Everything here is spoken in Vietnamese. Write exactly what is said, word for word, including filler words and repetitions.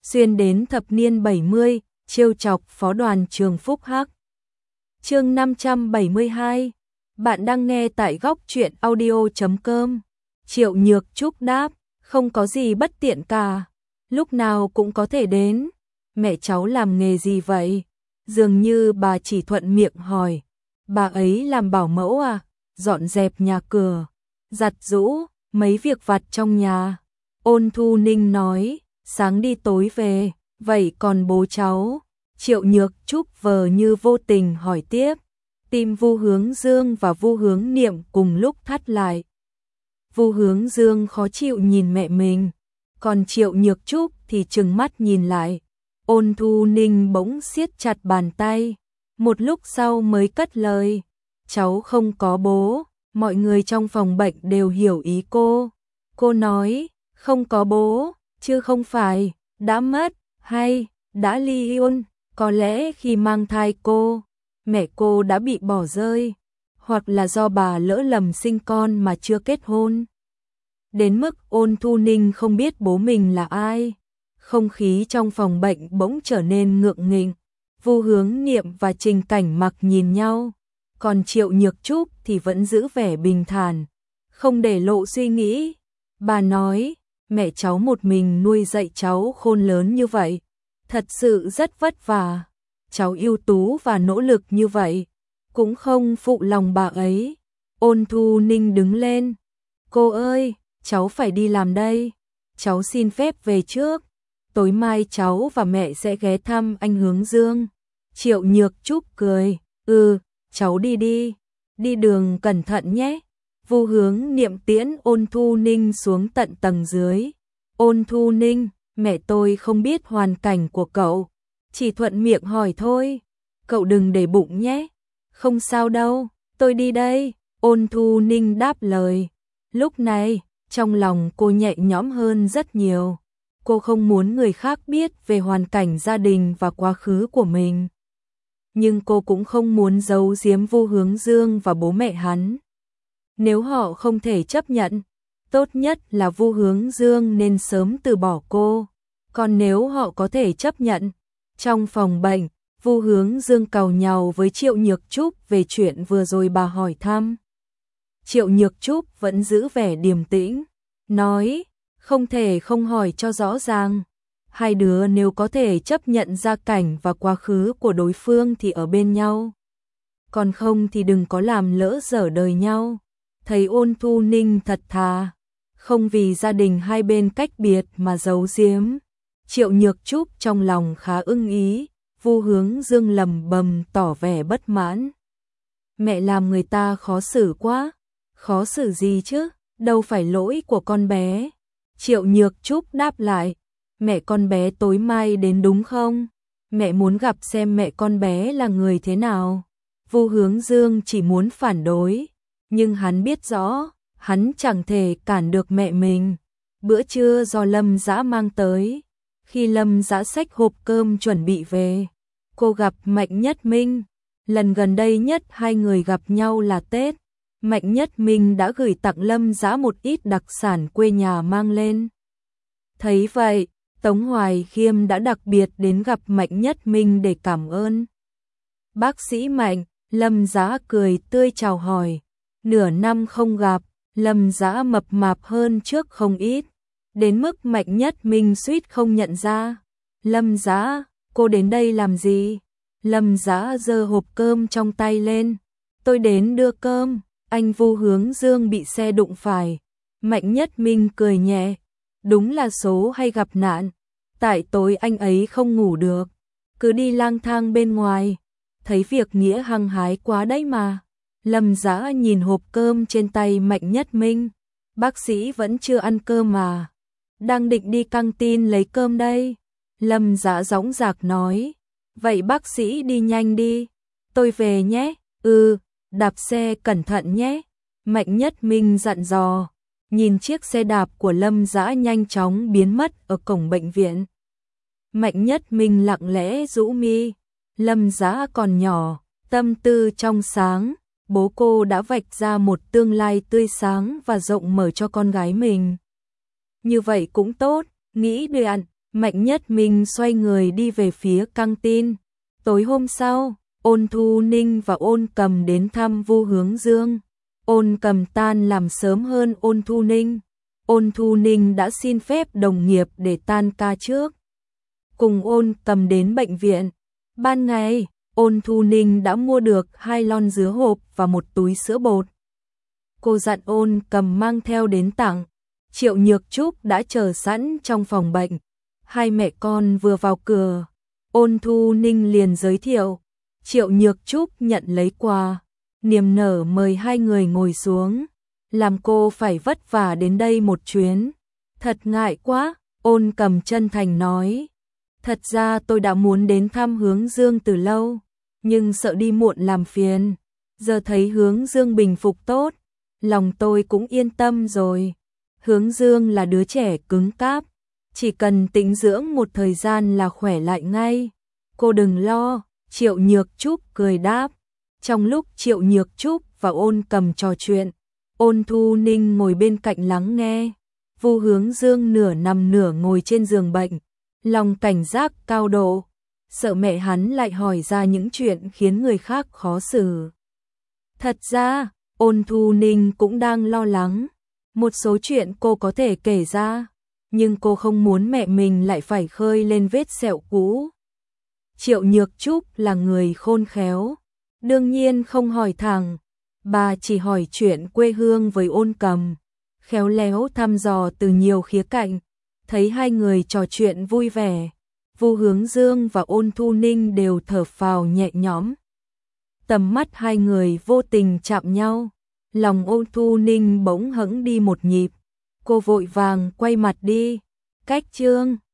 xuyên đến thập niên bảy mươi, trêu chọc phó đoàn trường Phúc Hắc. Chương năm trăm bảy mươi hai. Bạn đang nghe tại góc truyện audio chấm com. Triệu Nhược Trúc đáp, không có gì bất tiện cả, lúc nào cũng có thể đến. Mẹ cháu làm nghề gì vậy? Dường như bà chỉ thuận miệng hỏi. Bà ấy làm bảo mẫu à? Dọn dẹp nhà cửa, giặt giũ, mấy việc vặt trong nhà. Ôn Thu Ninh nói, sáng đi tối về, vậy còn bố cháu? Triệu Nhược Trúc vờ như vô tình hỏi tiếp. Tim Vu Hướng Dương và Vu Hướng Niệm cùng lúc thắt lại. Vu Hướng Dương khó chịu nhìn mẹ mình, còn Triệu Nhược Trúc thì trừng mắt nhìn lại. Ôn Thu Ninh bỗng siết chặt bàn tay, một lúc sau mới cất lời. Cháu không có bố, mọi người trong phòng bệnh đều hiểu ý cô. Cô nói, không có bố, chứ không phải, đã mất, hay, đã ly hôn. Có lẽ khi mang thai cô, mẹ cô đã bị bỏ rơi, hoặc là do bà lỡ lầm sinh con mà chưa kết hôn. Đến mức Ôn Thu Ninh không biết bố mình là ai. Không khí trong phòng bệnh bỗng trở nên ngượng nghịu. Vu Hướng Niệm và Trình Cảnh Mặc nhìn nhau, còn Triệu Nhược Trúc thì vẫn giữ vẻ bình thản, không để lộ suy nghĩ. Bà nói, mẹ cháu một mình nuôi dạy cháu khôn lớn như vậy, thật sự rất vất vả. Cháu ưu tú và nỗ lực như vậy, cũng không phụ lòng bà ấy. Ôn Thu Ninh đứng lên. Cô ơi, cháu phải đi làm đây. Cháu xin phép về trước. Tối mai cháu và mẹ sẽ ghé thăm anh Hướng Dương. Triệu Nhược Trúc cười. Ừ, cháu đi đi. Đi đường cẩn thận nhé. Vu Hướng Niệm tiễn Ôn Thu Ninh xuống tận tầng dưới. Ôn Thu Ninh, mẹ tôi không biết hoàn cảnh của cậu, chỉ thuận miệng hỏi thôi. Cậu đừng để bụng nhé. Không sao đâu, tôi đi đây. Ôn Thu Ninh đáp lời. Lúc này, trong lòng cô nhẹ nhõm hơn rất nhiều. Cô không muốn người khác biết về hoàn cảnh gia đình và quá khứ của mình. Nhưng cô cũng không muốn giấu giếm Vu Hướng Dương và bố mẹ hắn. Nếu họ không thể chấp nhận, tốt nhất là Vu Hướng Dương nên sớm từ bỏ cô. Còn nếu họ có thể chấp nhận, trong phòng bệnh, Vu Hướng Dương càu nhàu với Triệu Nhược Trúc về chuyện vừa rồi bà hỏi thăm. Triệu Nhược Trúc vẫn giữ vẻ điềm tĩnh, nói, không thể không hỏi cho rõ ràng. Hai đứa nếu có thể chấp nhận gia cảnh và quá khứ của đối phương thì ở bên nhau. Còn không thì đừng có làm lỡ dở đời nhau. Thấy Ôn Thu Ninh thật thà, không vì gia đình hai bên cách biệt mà giấu giếm. Triệu Nhược Trúc trong lòng khá ưng ý. Vu Hướng Dương lầm bầm tỏ vẻ bất mãn. Mẹ làm người ta khó xử quá. Khó xử gì chứ, đâu phải lỗi của con bé. Triệu Nhược Trúc đáp lại, mẹ con bé tối mai đến đúng không? Mẹ muốn gặp xem mẹ con bé là người thế nào. Vu Hướng Dương chỉ muốn phản đối, nhưng hắn biết rõ, hắn chẳng thể cản được mẹ mình. Bữa trưa do Lâm Dã mang tới. Khi Lâm Dã xách hộp cơm chuẩn bị về, cô gặp Mạnh Nhất Minh. Lần gần đây nhất hai người gặp nhau là Tết. Mạnh Nhất Minh đã gửi tặng Lâm Dã một ít đặc sản quê nhà mang lên. Thấy vậy, Tống Hoài Khiêm đã đặc biệt đến gặp Mạnh Nhất Minh để cảm ơn. Bác sĩ Mạnh, Lâm Dã cười tươi chào hỏi. Nửa năm không gặp, Lâm Dã mập mạp hơn trước không ít, đến mức Mạnh Nhất Minh suýt không nhận ra. Lâm Dã, cô đến đây làm gì? Lâm Dã giơ hộp cơm trong tay lên. Tôi đến đưa cơm. Anh Vu Hướng Dương bị xe đụng phải. Mạnh Nhất Minh cười nhẹ. Đúng là số hay gặp nạn. Tại tối anh ấy không ngủ được, cứ đi lang thang bên ngoài. Thấy việc nghĩa hăng hái quá đấy mà. Lâm Dã nhìn hộp cơm trên tay Mạnh Nhất Minh. Bác sĩ vẫn chưa ăn cơm mà. Đang định đi căng tin lấy cơm đây. Lâm Dã dõng dạc nói. Vậy bác sĩ đi nhanh đi. Tôi về nhé. Ừ, đạp xe cẩn thận nhé. Mạnh Nhất Minh dặn dò. Nhìn chiếc xe đạp của Lâm Dã nhanh chóng biến mất ở cổng bệnh viện. Mạnh Nhất Minh lặng lẽ rũ mi. Lâm Dã còn nhỏ, tâm tư trong sáng. Bố cô đã vạch ra một tương lai tươi sáng và rộng mở cho con gái mình. Như vậy cũng tốt, nghĩ đoạn, Mạnh Nhất Minh xoay người đi về phía căng tin. Tối hôm sau, Ôn Thu Ninh và Ôn Cầm đến thăm Vu Hướng Dương. Ôn Cầm tan làm sớm hơn Ôn Thu Ninh. Ôn Thu Ninh đã xin phép đồng nghiệp để tan ca trước. Cùng Ôn Cầm đến bệnh viện. Ban ngày, Ôn Thu Ninh đã mua được hai lon dứa hộp và một túi sữa bột. Cô dặn Ôn Cầm mang theo đến tặng. Triệu Nhược Trúc đã chờ sẵn trong phòng bệnh. Hai mẹ con vừa vào cửa, Ôn Thu Ninh liền giới thiệu. Triệu Nhược Trúc nhận lấy quà, niềm nở mời hai người ngồi xuống. Làm cô phải vất vả đến đây một chuyến. Thật ngại quá, Ôn Cầm chân thành nói. Thật ra tôi đã muốn đến thăm Hướng Dương từ lâu, nhưng sợ đi muộn làm phiền. Giờ thấy Hướng Dương bình phục tốt, lòng tôi cũng yên tâm rồi. Hướng Dương là đứa trẻ cứng cáp, chỉ cần tĩnh dưỡng một thời gian là khỏe lại ngay. Cô đừng lo, Triệu Nhược Trúc cười đáp. Trong lúc Triệu Nhược Trúc và Ôn Cầm trò chuyện, Ôn Thu Ninh ngồi bên cạnh lắng nghe. Vu Hướng Dương nửa nằm nửa ngồi trên giường bệnh, lòng cảnh giác cao độ, sợ mẹ hắn lại hỏi ra những chuyện khiến người khác khó xử. Thật ra, Ôn Thu Ninh cũng đang lo lắng. Một số chuyện cô có thể kể ra, nhưng cô không muốn mẹ mình lại phải khơi lên vết sẹo cũ. Triệu Nhược Trúc là người khôn khéo, đương nhiên không hỏi thẳng, bà chỉ hỏi chuyện quê hương với Ôn Cầm, khéo léo thăm dò từ nhiều khía cạnh. Thấy hai người trò chuyện vui vẻ, Vu Hướng Dương và Ôn Thu Ninh đều thở phào nhẹ nhõm. Tầm mắt hai người vô tình chạm nhau, lòng Ôn Thu Ninh bỗng hững đi một nhịp. Cô vội vàng quay mặt đi. Cách chương